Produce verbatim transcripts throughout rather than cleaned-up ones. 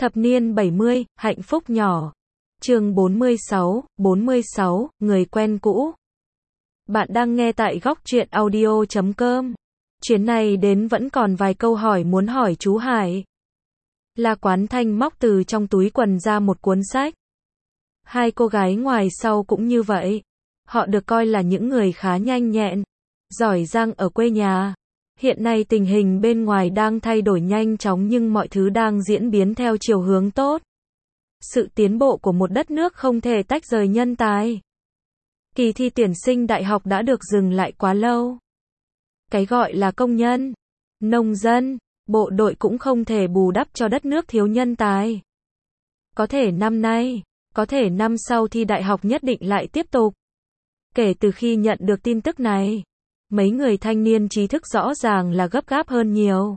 Thập niên bảy mươi, hạnh phúc nhỏ. Chương bốn mươi sáu, bốn mươi sáu, người quen cũ. Bạn đang nghe tại góc truyện audio chấm com. Chuyến này đến vẫn còn vài câu hỏi muốn hỏi chú Hải. La Quán Thanh móc từ trong túi quần ra một cuốn sách. Hai cô gái ngoài sau cũng như vậy. Họ được coi là những người khá nhanh nhẹn, giỏi giang ở quê nhà. Hiện nay tình hình bên ngoài đang thay đổi nhanh chóng nhưng mọi thứ đang diễn biến theo chiều hướng tốt. Sự tiến bộ của một đất nước không thể tách rời nhân tài. Kỳ thi tuyển sinh đại học đã được dừng lại quá lâu. Cái gọi là công nhân, nông dân, bộ đội cũng không thể bù đắp cho đất nước thiếu nhân tài. Có thể năm nay, có thể năm sau thi đại học nhất định lại tiếp tục. Kể từ khi nhận được tin tức này, mấy người thanh niên trí thức rõ ràng là gấp gáp hơn nhiều.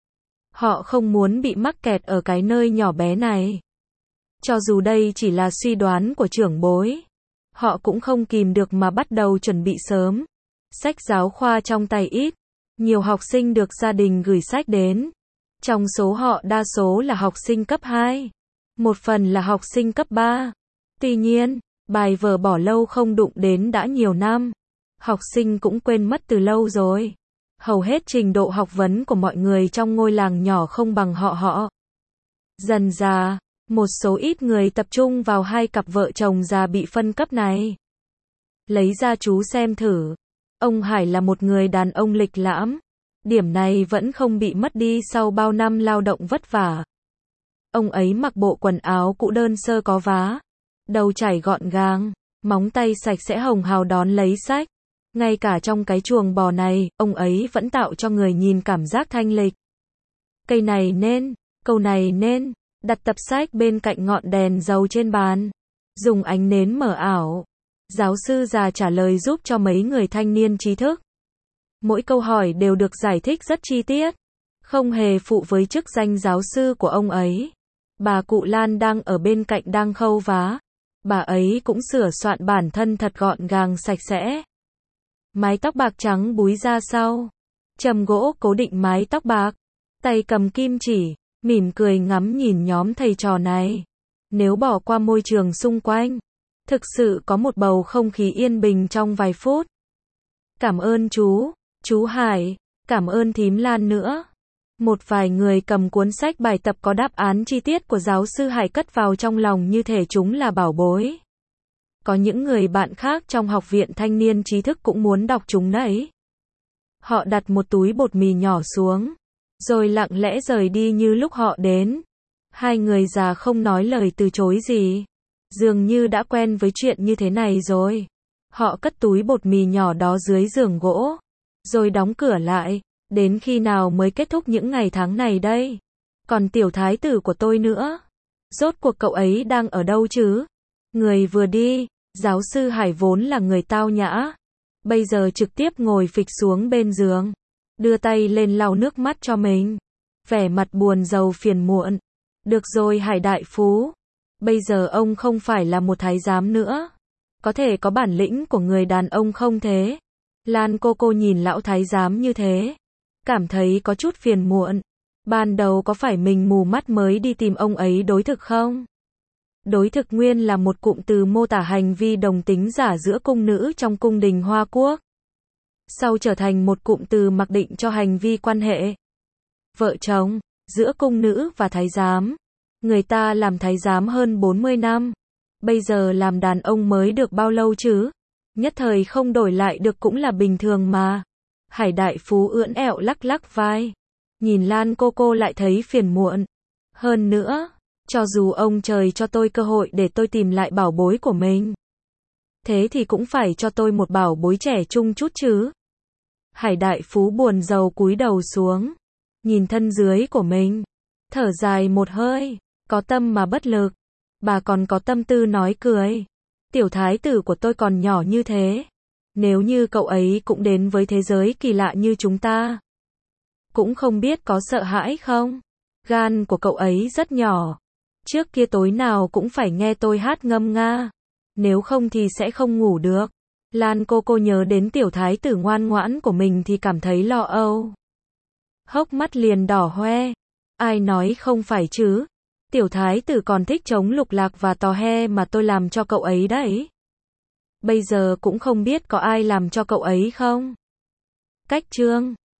Họ không muốn bị mắc kẹt ở cái nơi nhỏ bé này. Cho dù đây chỉ là suy đoán của trưởng bối, họ cũng không kìm được mà bắt đầu chuẩn bị sớm. Sách giáo khoa trong tay ít, nhiều học sinh được gia đình gửi sách đến. Trong số họ đa số là học sinh cấp hai, một phần là học sinh cấp ba. Tuy nhiên, bài vở bỏ lâu không đụng đến đã nhiều năm. Học sinh cũng quên mất từ lâu rồi. Hầu hết trình độ học vấn của mọi người trong ngôi làng nhỏ không bằng họ họ. Dần dà, một số ít người tập trung vào hai cặp vợ chồng già bị phân cấp này. Lấy ra chú xem thử. Ông Hải là một người đàn ông lịch lãm. Điểm này vẫn không bị mất đi sau bao năm lao động vất vả. Ông ấy mặc bộ quần áo cũ đơn sơ có vá, đầu chải gọn gàng, móng tay sạch sẽ hồng hào đón lấy sách. Ngay cả trong cái chuồng bò này, ông ấy vẫn tạo cho người nhìn cảm giác thanh lịch. Cây này nên, câu này nên, đặt tập sách bên cạnh ngọn đèn dầu trên bàn. Dùng ánh nến mờ ảo. Giáo sư già trả lời giúp cho mấy người thanh niên trí thức. Mỗi câu hỏi đều được giải thích rất chi tiết. Không hề phụ với chức danh giáo sư của ông ấy. Bà cụ Lan đang ở bên cạnh đang khâu vá. Bà ấy cũng sửa soạn bản thân thật gọn gàng sạch sẽ. Mái tóc bạc trắng búi ra sau. Chầm gỗ cố định mái tóc bạc. Tay cầm kim chỉ, mỉm cười ngắm nhìn nhóm thầy trò này. Nếu bỏ qua môi trường xung quanh, thực sự có một bầu không khí yên bình trong vài phút. Cảm ơn chú, chú Hải, cảm ơn thím Lan nữa. Một vài người cầm cuốn sách bài tập có đáp án chi tiết của giáo sư Hải cất vào trong lòng như thể chúng là bảo bối. Có những người bạn khác trong học viện thanh niên trí thức cũng muốn đọc chúng đấy. Họ đặt một túi bột mì nhỏ xuống, rồi lặng lẽ rời đi như lúc họ đến. Hai người già không nói lời từ chối gì. Dường như đã quen với chuyện như thế này rồi. Họ cất túi bột mì nhỏ đó dưới giường gỗ, rồi đóng cửa lại. Đến khi nào mới kết thúc những ngày tháng này đây? Còn tiểu thái tử của tôi nữa. Rốt cuộc cậu ấy đang ở đâu chứ? Người vừa đi, giáo sư Hải vốn là người tao nhã. Bây giờ trực tiếp ngồi phịch xuống bên giường. Đưa tay lên lau nước mắt cho mình. Vẻ mặt buồn rầu phiền muộn. Được rồi Hải đại phú. Bây giờ ông không phải là một thái giám nữa. Có thể có bản lĩnh của người đàn ông không thế? Lan cô cô nhìn lão thái giám như thế. Cảm thấy có chút phiền muộn. Ban đầu có phải mình mù mắt mới đi tìm ông ấy đối thực không? Đối thực nguyên là một cụm từ mô tả hành vi đồng tính giả giữa cung nữ trong cung đình Hoa Quốc. Sau trở thành một cụm từ mặc định cho hành vi quan hệ vợ chồng giữa cung nữ và thái giám. Người ta làm thái giám hơn bốn mươi năm. Bây giờ làm đàn ông mới được bao lâu chứ? Nhất thời không đổi lại được cũng là bình thường mà. Hải đại phú ưỡn ẹo lắc lắc vai. Nhìn Lan cô cô lại thấy phiền muộn. Hơn nữa, cho dù ông trời cho tôi cơ hội để tôi tìm lại bảo bối của mình, thế thì cũng phải cho tôi một bảo bối trẻ trung chút chứ. Hải đại phú buồn rầu cúi đầu xuống. Nhìn thân dưới của mình. Thở dài một hơi. Có tâm mà bất lực. Bà còn có tâm tư nói cười. Tiểu thái tử của tôi còn nhỏ như thế. Nếu như cậu ấy cũng đến với thế giới kỳ lạ như chúng ta, cũng không biết có sợ hãi không? Gan của cậu ấy rất nhỏ. Trước kia tối nào cũng phải nghe tôi hát ngâm nga. Nếu không thì sẽ không ngủ được. Lan cô cô nhớ đến tiểu thái tử ngoan ngoãn của mình thì cảm thấy lo âu. Hốc mắt liền đỏ hoe. Ai nói không phải chứ? Tiểu thái tử còn thích chống lục lạc và tò he mà tôi làm cho cậu ấy đấy. Bây giờ cũng không biết có ai làm cho cậu ấy không? Cách chương